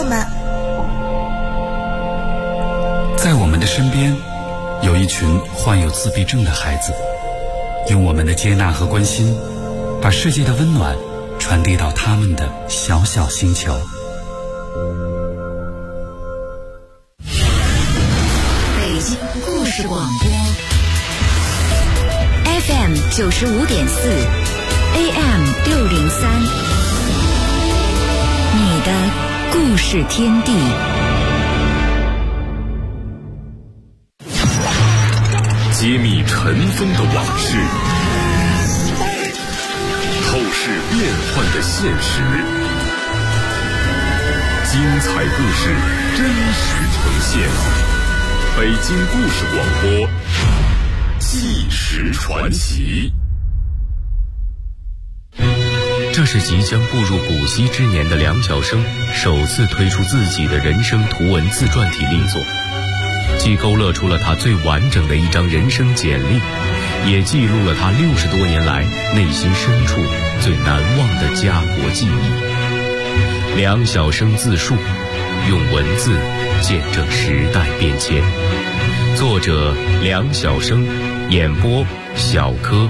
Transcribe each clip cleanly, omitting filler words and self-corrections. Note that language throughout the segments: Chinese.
们。 在我们的身边，有一群患有自闭症的孩子，用我们的接纳和关心，把世界的温暖传递到他们的小小星球。 北京故事广播 FM 95.4 AM 603，你的故事天地。 揭秘尘封的往事，透视变幻的现实，精彩故事真实呈现。北京故事广播，纪实传奇。 这是即将步入古稀之年的梁晓声首次推出自己的人生图文自传体力作，既勾勒出了他最完整的一张人生简历，也记录了他60多年来内心深处最难忘的家国记忆。梁晓声自述，用文字见证时代变迁。作者梁晓声，演播小柯。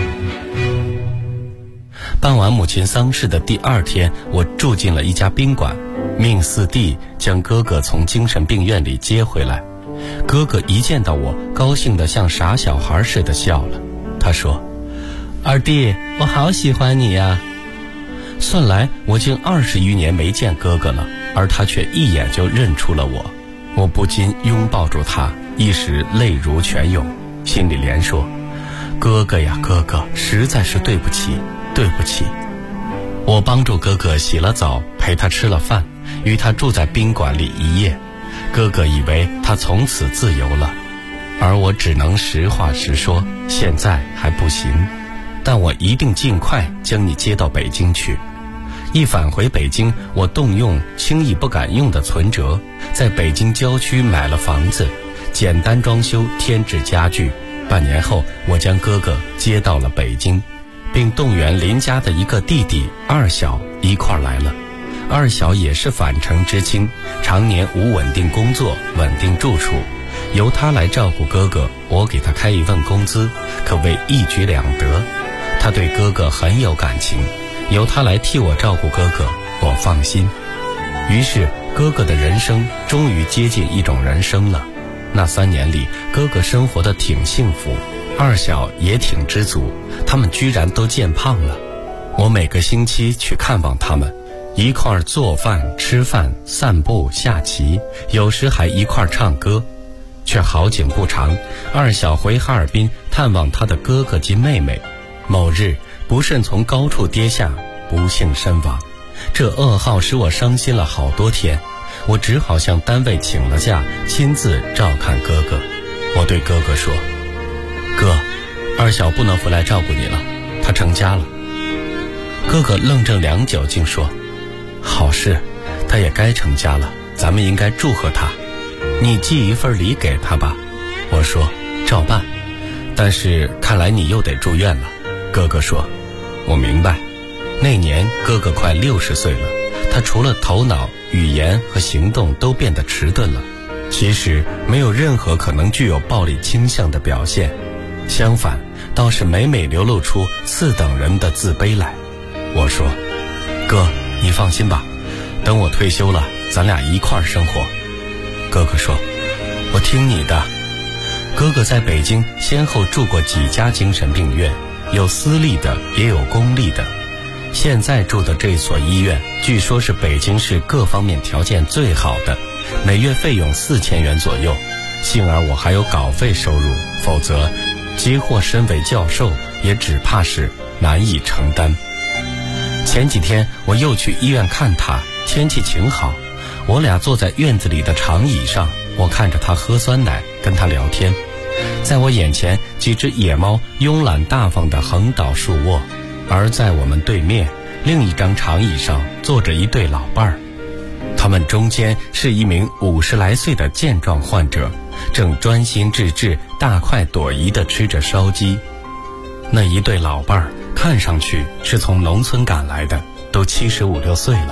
办完母亲丧事的第2天，我住进了一家宾馆，命四弟将哥哥从精神病院里接回来。哥哥一见到我，高兴得像傻小孩似的笑了。他说：“二弟，我好喜欢你呀。”算来我竟20余年没见哥哥了，而他却一眼就认出了我。我不禁拥抱住他，一时泪如泉涌，心里连说：“哥哥呀哥哥，实在是对不起，对不起。”我帮助哥哥洗了澡，陪他吃了饭，与他住在宾馆里一夜。哥哥以为他从此自由了，而我只能实话实说，现在还不行，但我一定尽快将你接到北京去。一返回北京，我动用轻易不敢用的存折，在北京郊区买了房子，简单装修，添置家具。半年后，我将哥哥接到了北京，并动员邻家的一个弟弟二小一块儿来了。二小也是返城知青，常年无稳定工作、稳定住处，由他来照顾哥哥，我给他开一份工资，可谓一举两得。他对哥哥很有感情，由他来替我照顾哥哥，我放心。于是哥哥的人生终于接近一种人生了。那3年里，哥哥生活得挺幸福，二小也挺知足，他们居然都见胖了。我每个星期去看望他们，一块儿做饭、吃饭、散步、下棋，有时还一块儿唱歌。却好景不长，二小回哈尔滨探望他的哥哥及妹妹，某日不慎从高处跌下，不幸身亡。这噩耗使我伤心了好多天，我只好向单位请了假，亲自照看哥哥。我对哥哥说：“哥，二小不能回来照顾你了，他成家了。”哥哥愣怔良久，竟说：“好事，他也该成家了，咱们应该祝贺他。你寄一份礼给他吧。”我说：“照办，但是看来你又得住院了。”哥哥说：“我明白。”那年哥哥快60岁了，他除了头脑、语言和行动都变得迟钝了，其实没有任何可能具有暴力倾向的表现，相反，倒是每每流露出次等人的自卑来。我说：“哥，你放心吧，等我退休了，咱俩一块儿生活。”哥哥说：“我听你的。”哥哥在北京先后住过几家精神病院，有私立的，也有公立的。现在住的这所医院，据说是北京市各方面条件最好的，每月费用4000元左右。幸而我还有稿费收入，否则即或身为教授，也只怕是难以承担。前几天我又去医院看他，天气晴好，我俩坐在院子里的长椅上，我看着他喝酸奶，跟他聊天。在我眼前，几只野猫慵懒大方地横倒竖卧，而在我们对面另一张长椅上坐着一对老伴儿，他们中间是一名50来岁的健壮患者，正专心致志、大快朵颐地吃着烧鸡。那一对老伴儿看上去是从农村赶来的，都75、6岁了，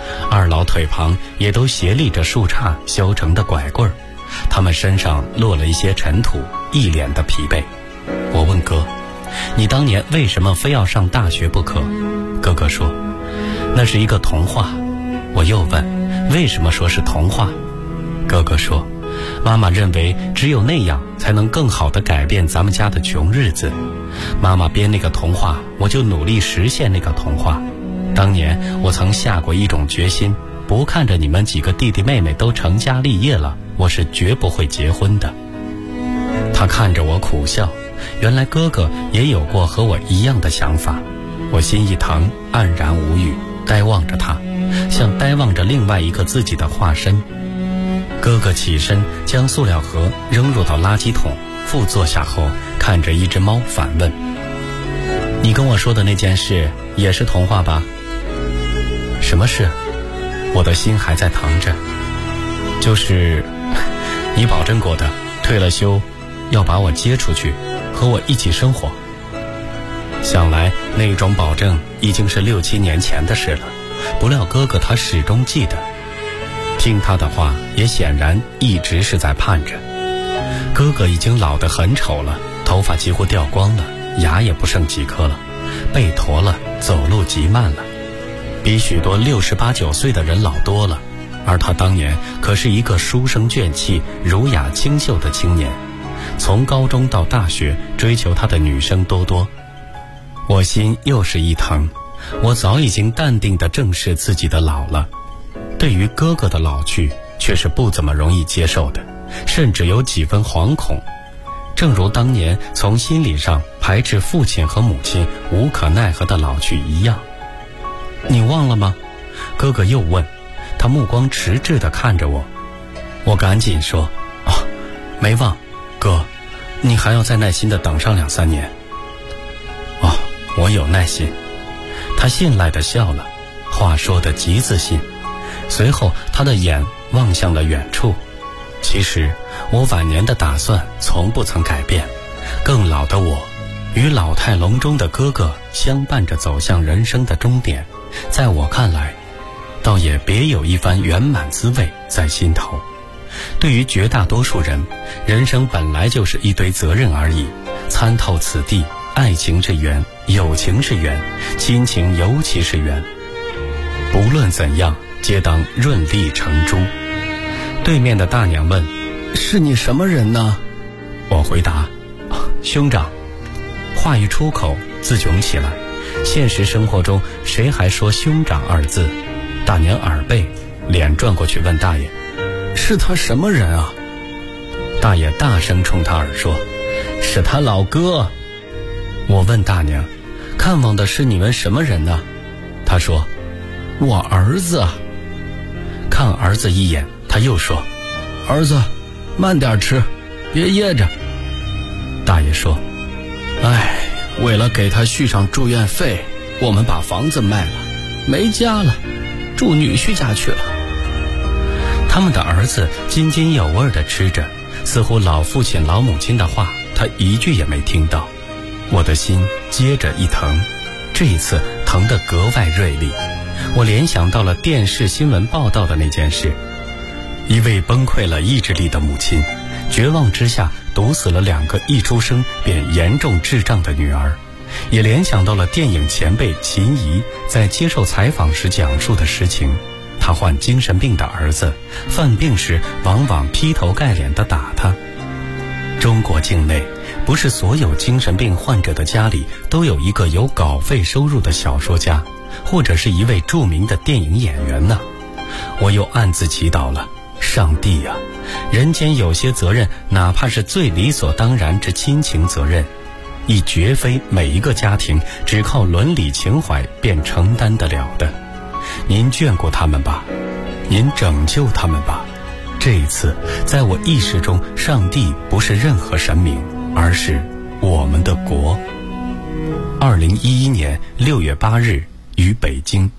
二老腿旁也都斜立着树杈削成的拐棍儿，他们身上落了一些尘土，一脸的疲惫。我问哥，你当年为什么非要上大学不可？哥哥说，那是一个童话。我又问，为什么说是童话？哥哥说，妈妈认为只有那样才能更好地改变咱们家的穷日子。妈妈编那个童话，我就努力实现那个童话。当年我曾下过一种决心，不看着你们几个弟弟妹妹都成家立业了，我是绝不会结婚的。他看着我苦笑，原来哥哥也有过和我一样的想法。我心一疼，黯然无语，呆望着他，像呆望着另外一个自己的化身。哥哥起身将塑料盒扔入到垃圾桶，复坐下后看着一只猫反问，你跟我说的那件事也是童话吧？什么事？我的心还在疼着。就是你保证过的，退了休要把我接出去和我一起生活。想来那种保证已经是6、7年前的事了，不料哥哥他始终记得。听他的话也显然一直是在盼着。哥哥已经老得很丑了，头发几乎掉光了，牙也不剩几颗了，背驼了，走路极慢了，比许多68、9岁的人老多了。而他当年可是一个书生卷气、儒雅清秀的青年，从高中到大学追求他的女生多多。我心又是一疼，我早已经淡定地正视自己的老了，对于哥哥的老去却是不怎么容易接受的，甚至有几分惶恐，正如当年从心理上排斥父亲和母亲无可奈何的老去一样。你忘了吗？哥哥又问，他目光迟滞地看着我。我赶紧说，没忘，哥，你还要再耐心地等上2、3年。我有耐心。他信赖地笑了，话说得极自信。随后他的眼望向了远处。其实我晚年的打算从不曾改变，更老的我与老态龙钟的哥哥相伴着走向人生的终点，在我看来倒也别有一番圆满滋味在心头。对于绝大多数人，人生本来就是一堆责任而已，参透此地，爱情是缘，友情是缘，亲情尤其是缘，不论怎样皆当润利成珠。对面的大娘问，是你什么人呢？我回答，兄长。话一出口自窘起来，现实生活中谁还说兄长2字？大娘耳背，脸转过去问大爷，是他什么人啊？大爷大声冲他耳说，是他老哥。我问大娘，看望的是你们什么人呢？他说，我儿子。看儿子一眼，他又说，儿子慢点吃，别噎着。大爷说，为了给他续上住院费，我们把房子卖了，没家了，住女婿家去了。他们的儿子津津有味地吃着，似乎老父亲老母亲的话他一句也没听到。我的心接着一疼，这一次疼得格外锐利。我联想到了电视新闻报道的那件事，一位崩溃了意志力的母亲，绝望之下毒死了2个一出生便严重智障的女儿，也联想到了电影前辈秦怡在接受采访时讲述的实情。他患精神病的儿子犯病时往往劈头盖脸地打他。中国境内不是所有精神病患者的家里都有一个有稿费收入的小说家，或者是一位著名的电影演员呢。我又暗自祈祷了，上帝啊，人间有些责任，哪怕是最理所当然之亲情责任，亦绝非每一个家庭只靠伦理情怀便承担得了的。您眷顾他们吧，您拯救他们吧。这一次在我意识中，上帝不是任何神明，而是我们的国。2011年6月8日于北京。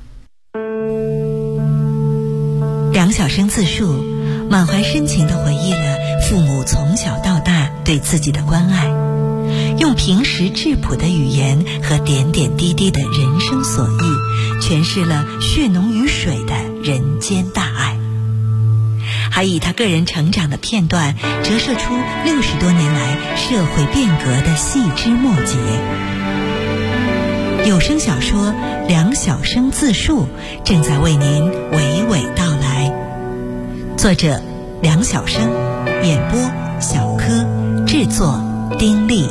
梁晓声自述，满怀深情地回忆了父母从小到大对自己的关爱，用平实质朴的语言和点点滴滴的人生所遇，诠释了血浓于水的人间大爱，还以他个人成长的片段折射出60多年来社会变革的细枝末节。有声小说《梁晓声自述》正在为您娓娓道来。作者梁晓声，演播小柯，制作丁力。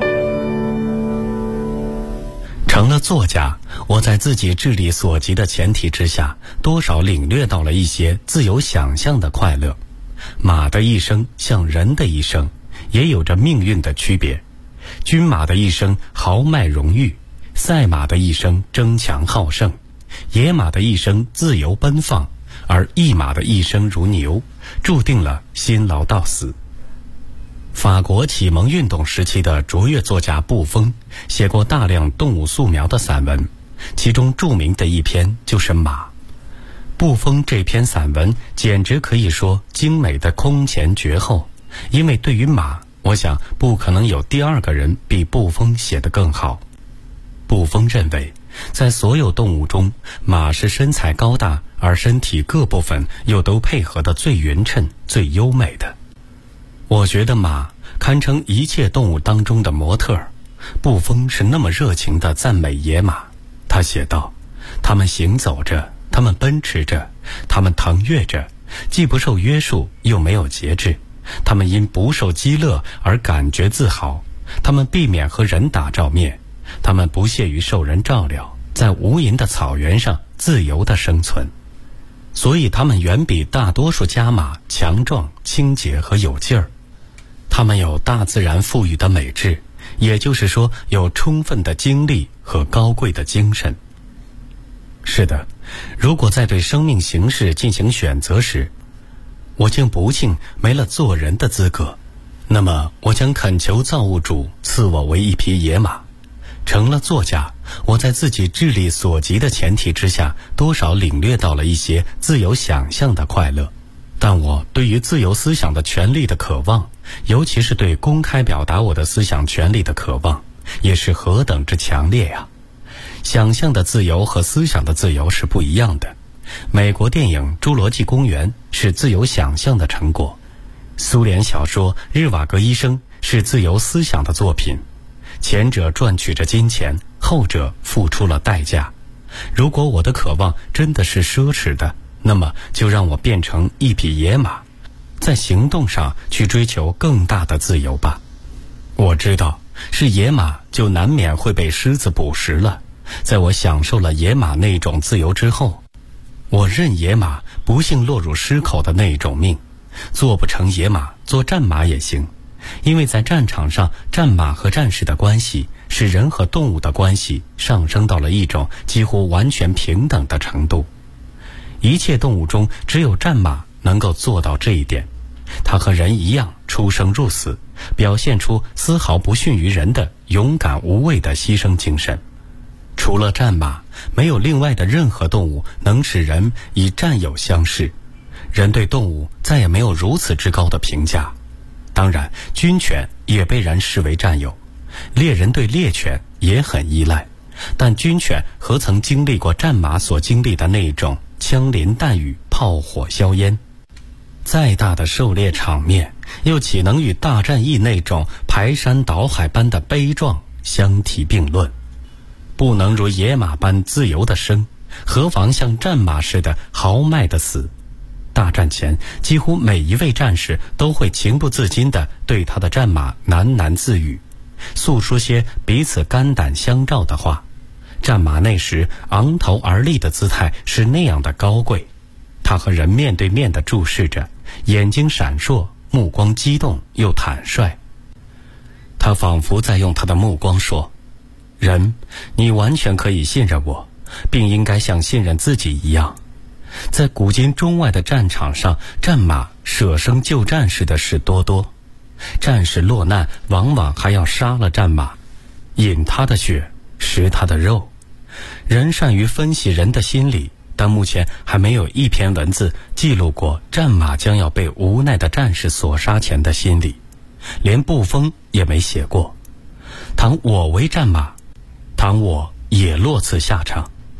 成了作家，我在自己智力所及的前提之下，多少领略到了一些自由想象的快乐。马的一生像人的一生，也有着命运的区别。军马的一生豪迈荣誉，赛马的一生争强好胜，野马的一生自由奔放，而一马的一生如牛，注定了辛劳到死。法国启蒙运动时期的卓越作家布封写过大量动物素描的散文，其中著名的一篇就是马。布封这篇散文简直可以说精美的空前绝后，因为对于马，我想不可能有第二个人比布封写得更好。布封认为，在所有动物中，马是身材高大而身体各部分又都配合得最匀称、最优美的。我觉得马堪称一切动物当中的模特儿。布封是那么热情地赞美野马，他写道：他们行走着，他们奔驰着，他们腾跃着，既不受约束又没有节制，他们因不受饥乐而感觉自豪，他们避免和人打照面，他们不屑于受人照料，在无垠的草原上自由地生存。所以他们远比大多数家马强壮、清洁和有劲儿。他们有大自然赋予的美质，也就是说有充分的精力和高贵的精神。是的，如果在对生命形式进行选择时，我竟不幸没了做人的资格，那么我将恳求造物主赐我为一匹野马。成了作家，我在自己智力所及的前提之下，多少领略到了一些自由想象的快乐。但我对于自由思想的权利的渴望，尤其是对公开表达我的思想权利的渴望，也是何等之强烈呀！想象的自由和思想的自由是不一样的。美国电影《侏罗纪公园》是自由想象的成果，苏联小说《日瓦戈医生》是自由思想的作品。前者赚取着金钱，后者付出了代价。如果我的渴望真的是奢侈的，那么就让我变成一匹野马，在行动上去追求更大的自由吧。我知道是野马，就难免会被狮子捕食了。在我享受了野马那种自由之后，我认野马不幸落入狮口的那种命。做不成野马，做战马也行。因为在战场上，战马和战士的关系使人和动物的关系上升到了一种几乎完全平等的程度。一切动物中，只有战马能够做到这一点。它和人一样出生入死，表现出丝毫不逊于人的勇敢无畏的牺牲精神。除了战马，没有另外的任何动物能使人以战友相视。人对动物再也没有如此之高的评价。当然，军犬也被人视为战友，猎人对猎犬也很依赖，但军犬何曾经历过战马所经历的那种枪林弹雨、炮火硝烟？再大的狩猎场面，又岂能与大战役那种排山倒海般的悲壮相提并论？不能如野马般自由的生，何妨像战马似的豪迈的死？大战前，几乎每一位战士都会情不自禁地对他的战马喃喃自语，诉说些彼此肝胆相照的话。战马那时昂头而立的姿态是那样的高贵，他和人面对面地注视着，眼睛闪烁，目光激动又坦率。他仿佛在用他的目光说：人，你完全可以信任我，并应该像信任自己一样。在古今中外的战场上，战马舍生救战士的事多多，战士落难往往还要杀了战马，饮他的血，食他的肉。人善于分析人的心理，但目前还没有一篇文字记录过战马将要被无奈的战士所杀前的心理，连布封也没写过。倘我为战马，倘我也落此下场，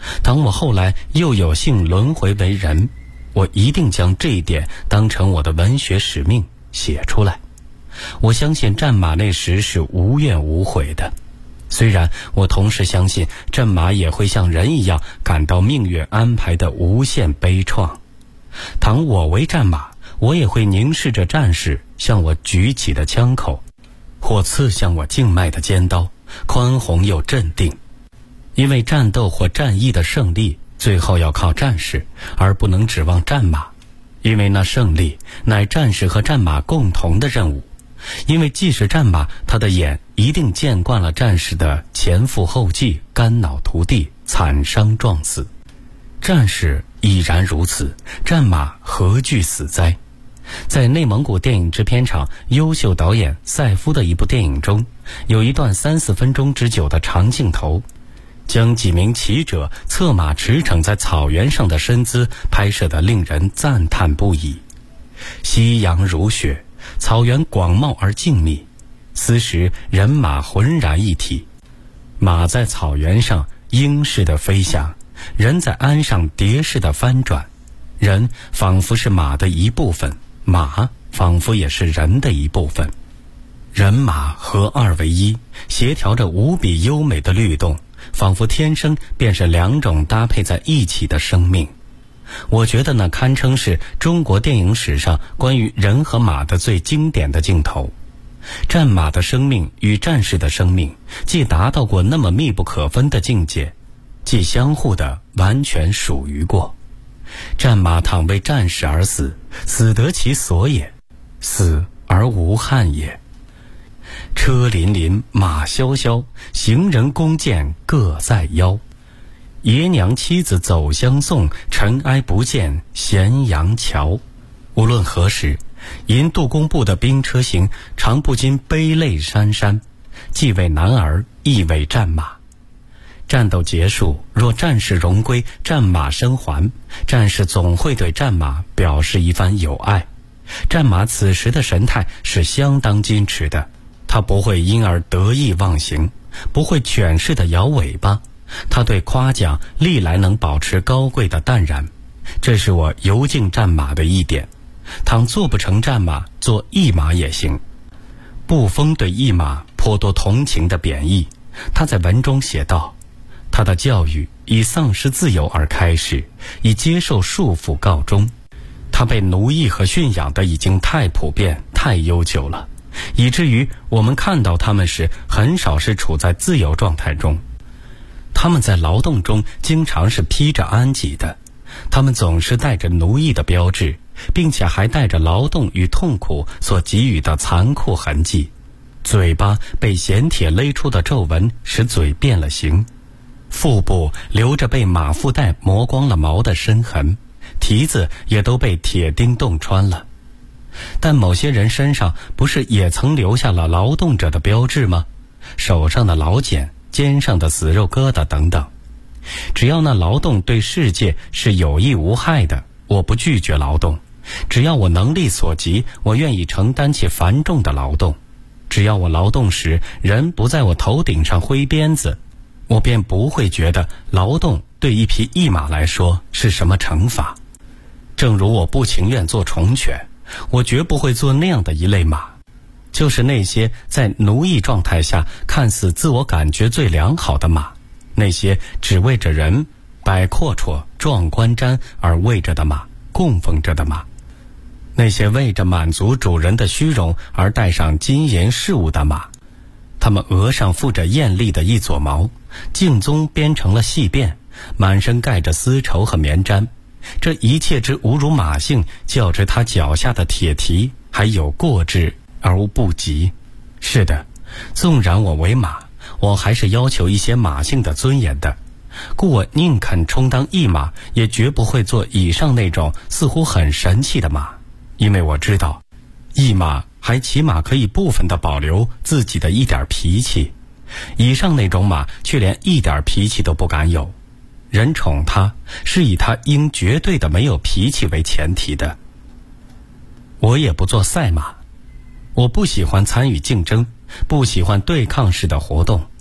当我后来又有幸轮回为人，我一定将这一点当成我的文学使命写出来。我相信战马那时是无怨无悔的，虽然我同时相信战马也会像人一样感到命运安排的无限悲怆。倘我为战马，我也会凝视着战士向我举起的枪口，或刺向我静脉的尖刀，宽宏又镇定。因为战斗或战役的胜利最后要靠战士，而不能指望战马，因为那胜利乃战士和战马共同的任务。因为即使战马，他的眼一定见惯了战士的前赴后继、肝脑涂地、惨伤撞死。战士已然如此，战马何惧死灾？在内蒙古电影制片厂优秀导演赛夫的一部电影中，有一段3-4分钟之久的长镜头，将几名骑者策马驰骋在草原上的身姿拍摄得令人赞叹不已。夕阳如雪，草原广袤而静谧，此时人马浑然一体。马在草原上鹰似的飞翔，人在鞍上蝶似的翻转，人仿佛是马的一部分，马仿佛也是人的一部分。人马合二为一，协调着无比优美的律动，仿佛天生便是两种搭配在一起的生命。我觉得那堪称是中国电影史上关于人和马的最经典的镜头。战马的生命与战士的生命既达到过那么密不可分的境界，既相互的完全属于过。战马倘为战士而死，死得其所也，死而无憾也。车辚辚，马萧萧，行人弓箭各在腰。爷娘妻子走相送，尘埃不见咸阳桥。无论何时，引杜工部的兵车行，常不禁悲泪潸潸，既为男儿，亦为战马。战斗结束，若战士荣归，战马生还，战士总会对战马表示一番友爱。战马此时的神态是相当矜持的，他不会因而得意忘形，不会犬似的摇尾巴，他对夸奖历来能保持高贵的淡然，这是我尤敬战马的一点。倘做不成战马，做驿马也行。步风对驿马颇多同情的贬义，他在文中写道：他的教育以丧失自由而开始，以接受束缚告终。他被奴役和驯养的已经太普遍、太悠久了，以至于我们看到他们时，很少是处在自由状态中。他们在劳动中经常是披着鞍鞯的，他们总是带着奴役的标志，并且还带着劳动与痛苦所给予的残酷痕迹。嘴巴被弦铁勒出的皱纹使嘴变了形，腹部留着被马腹带磨光了毛的深痕，蹄子也都被铁钉洞穿了。但某些人身上不是也曾留下了劳动者的标志吗？手上的劳茧，肩上的死肉疙瘩等等。只要那劳动对世界是有益无害的，我不拒绝劳动。只要我能力所及，我愿意承担起繁重的劳动。只要我劳动时人不在我头顶上挥鞭子，我便不会觉得劳动对一匹驿马来说是什么惩罚。正如我不情愿做虫犬，我绝不会做那样的一类马，就是那些在奴役状态下看似自我感觉最良好的马，那些只为着人摆阔绰壮观瞻而为着的马，供奉着的马，那些为着满足主人的虚荣而带上金银饰物的马，他们额上附着艳丽的一撮毛，颈宗编成了细辫，满身盖着丝绸和棉毡，这一切之侮辱马性，较之他脚下的铁蹄还有过之而无不及。是的，纵然我为马，我还是要求一些马性的尊严的，故我宁肯充当驿马，也绝不会做以上那种似乎很神气的马，因为我知道驿马还起码可以部分地保留自己的一点脾气，以上那种马却连一点脾气都不敢有。人宠他是以他应绝对的没有脾气为前提的。我也不做赛马，我不喜欢参与竞争，不喜欢对抗式的活动，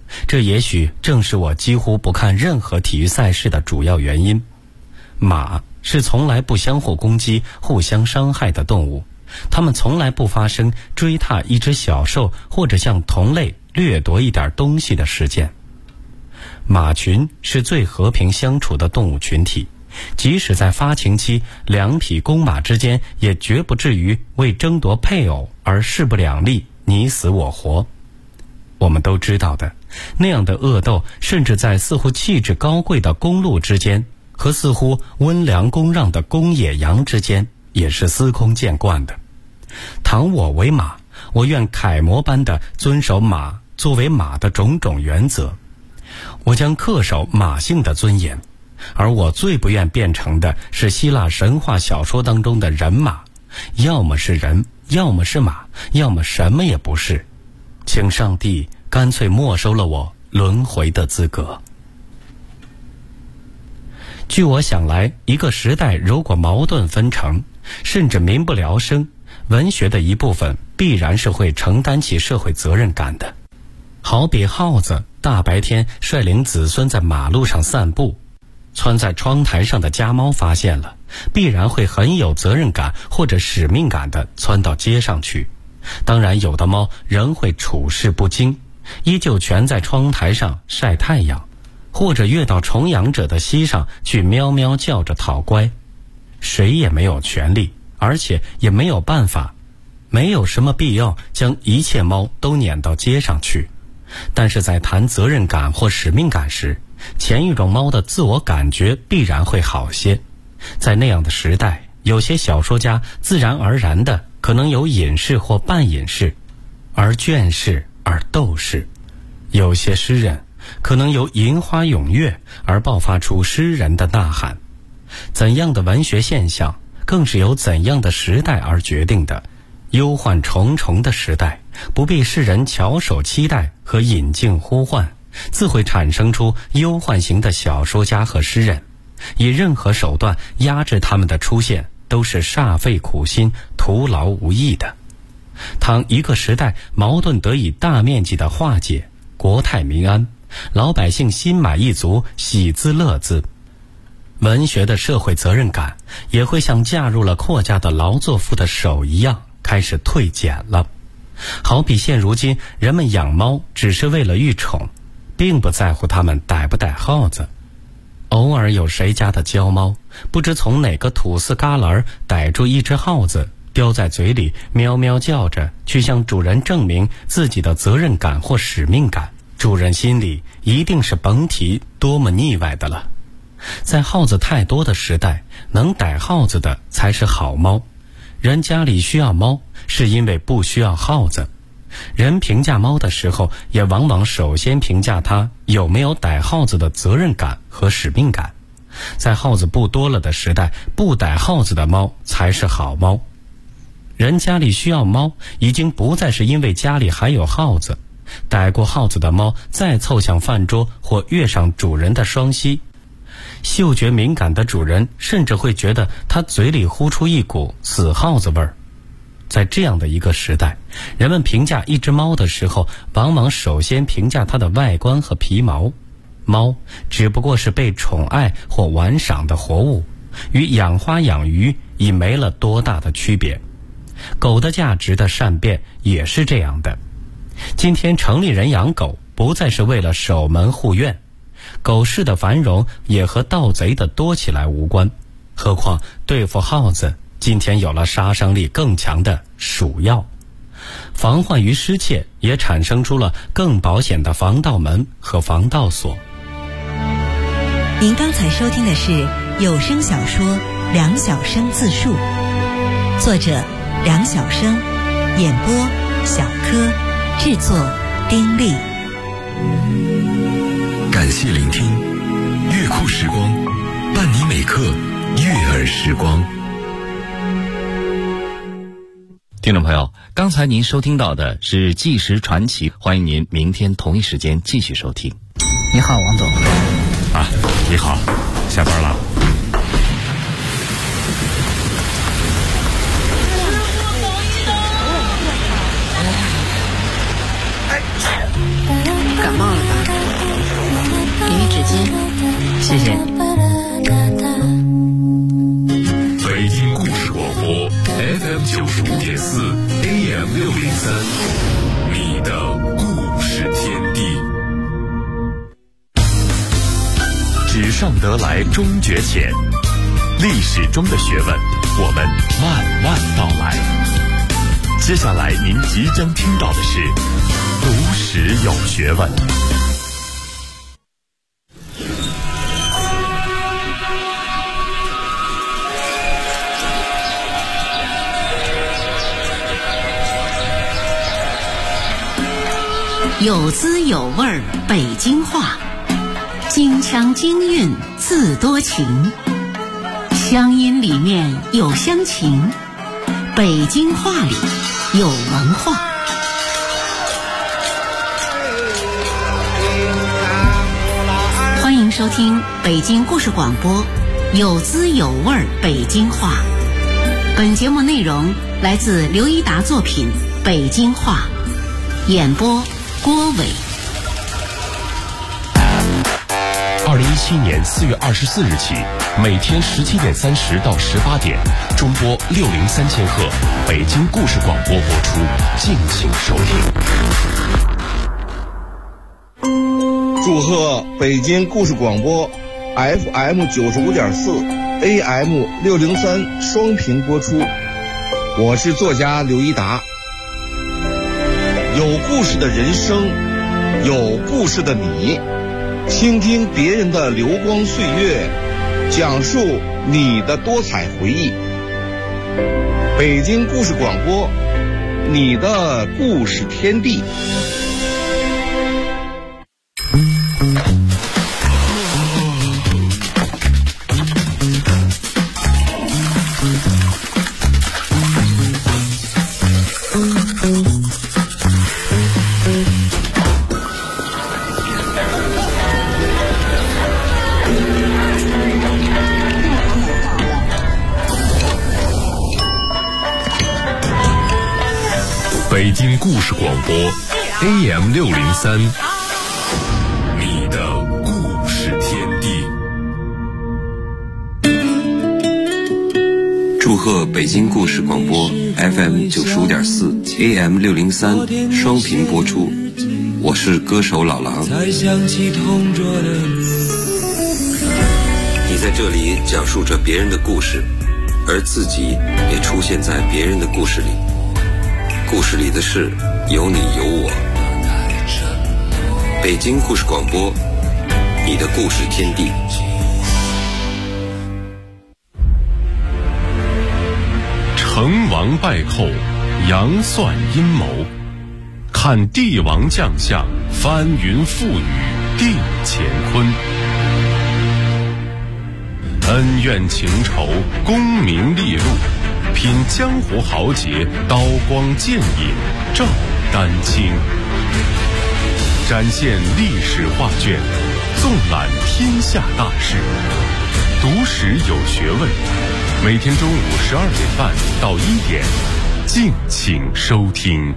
这也许正是我几乎不看任何体育赛事的主要原因。马是从来不相互攻击、互相伤害的动物，它们从来不发生追踏一只小兽或者向同类掠夺一点东西的事件。马群是最和平相处的动物群体，即使在发情期，两匹公马之间也绝不至于为争夺配偶而势不两立，你死我活。我们都知道的，那样的恶斗甚至在似乎气质高贵的公鹿之间和似乎温良恭让的公野羊之间也是司空见惯的。倘我为马，我愿楷模般地遵守马作为马的种种原则，我将恪守马性的尊严。而我最不愿变成的是希腊神话小说当中的人马，要么是人，要么是马，要么什么也不是。请上帝干脆没收了我轮回的资格。据我想来，一个时代如果矛盾纷呈，甚至民不聊生，文学的一部分必然是会承担起社会责任感的。好比耗子大白天率领子孙在马路上散步，窜在窗台上的家猫发现了，必然会很有责任感或者使命感地窜到街上去。当然，有的猫仍会处事不惊，依旧蜷在窗台上晒太阳，或者跃到重养者的膝上去喵喵叫着讨乖。谁也没有权利，而且也没有办法，没有什么必要将一切猫都撵到街上去。但是在谈责任感或使命感时，前一种猫的自我感觉必然会好些。在那样的时代，有些小说家自然而然的可能有隐士或半隐士，而卷士而斗士；有些诗人可能由银花踊跃而爆发出诗人的呐喊。怎样的文学现象，更是由怎样的时代而决定的。忧患重重的时代，不必世人翘首期待和引颈呼唤，自会产生出忧患型的小说家和诗人。以任何手段压制他们的出现，都是煞费苦心、徒劳无益的。当一个时代矛盾得以大面积的化解，国泰民安，老百姓心满意足，喜滋乐滋，文学的社会责任感也会像嫁入了阔家的劳作妇的手一样开始退减了。好比现如今人们养猫只是为了育宠，并不在乎他们逮不逮耗子。偶尔有谁家的娇猫不知从哪个土司旮旯逮住一只耗子，叼在嘴里喵喵叫着，去向主人证明自己的责任感或使命感，主人心里一定是甭提多么腻歪的了。在耗子太多的时代，能逮耗子的才是好猫。人家里需要猫，是因为不需要耗子。人评价猫的时候，也往往首先评价它有没有逮耗子的责任感和使命感。在耗子不多了的时代，不逮耗子的猫才是好猫。人家里需要猫，已经不再是因为家里还有耗子。逮过耗子的猫再凑向饭桌或跃上主人的双膝，嗅觉敏感的主人甚至会觉得它嘴里呼出一股死耗子味儿。在这样的一个时代，人们评价一只猫的时候，往往首先评价它的外观和皮毛。猫只不过是被宠爱或玩赏的活物，与养花养鱼已没了多大的区别。狗的价值的善变也是这样的。今天城里人养狗不再是为了守门护院，狗市的繁荣也和盗贼的多起来无关。何况对付耗子，今天有了杀伤力更强的鼠药。防患于失窃也产生出了更保险的防盗门和防盗锁。 您刚才收听的是有声小说《梁晓声自述》，作者梁晓声，演播小柯，制作丁力。 感谢聆听，乐库时光，伴你每刻悦耳时光。 听众朋友，刚才您收听到的是纪实传奇，欢迎您明天同一时间继续收听。 你好，王总。 啊，你好，下班了。 感冒了吧？ FM 95.4 AM 603，你的故事天地。 纸上得来终觉浅，历史中的学问，我们慢慢道来。接下来您即将听到的是读史有学问。 有滋有味儿北京话，京腔京韵字多情，乡音里面有乡情，北京话里有文化。欢迎收听北京故事广播，有滋有味儿北京话。本节目内容来自刘一达作品《北京话》，演播郭伟。 2017年4月24日起，每天17点30到18点，中波603000赫，北京故事广播播出，敬请收听。 祝贺北京故事广播 FM 95.4 AM 603双频播出。我是作家刘一达。有故事的人生，有故事的你，倾听别人的流光岁月，讲述你的多彩回忆。北京故事广播，你的故事天地。 北京故事广播 AM 603，你的故事天地。 祝贺北京故事广播 FM 95.4 AM 603双频播出。我是歌手老狼。你在这里讲述着别人的故事，而自己也出现在别人的故事里。故事里的事有你有我。北京故事广播，你的故事天地。 成王败寇，杨算阴谋，看帝王将相，翻云覆雨定乾坤。恩怨情仇，功名利禄，品江湖豪杰，刀光剑影照丹青。展现历史画卷，纵览天下大事。读史有学问，每天中午12点半到1点，敬请收听。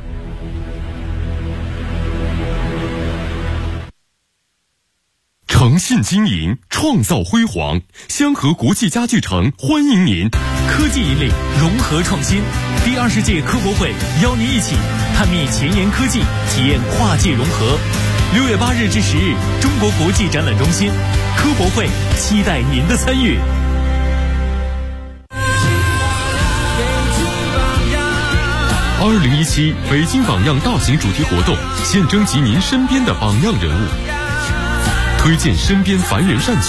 诚信经营，创造辉煌。香河国际家具城欢迎您。 科技引领，融合创新。第20届科博会邀您一起探秘前沿科技，体验跨界融合。6月8日至10日，中国国际展览中心科博会，期待您的参与。 2017北京榜样大型主题活动，现征集您身边的榜样人物，推荐身边凡人善举。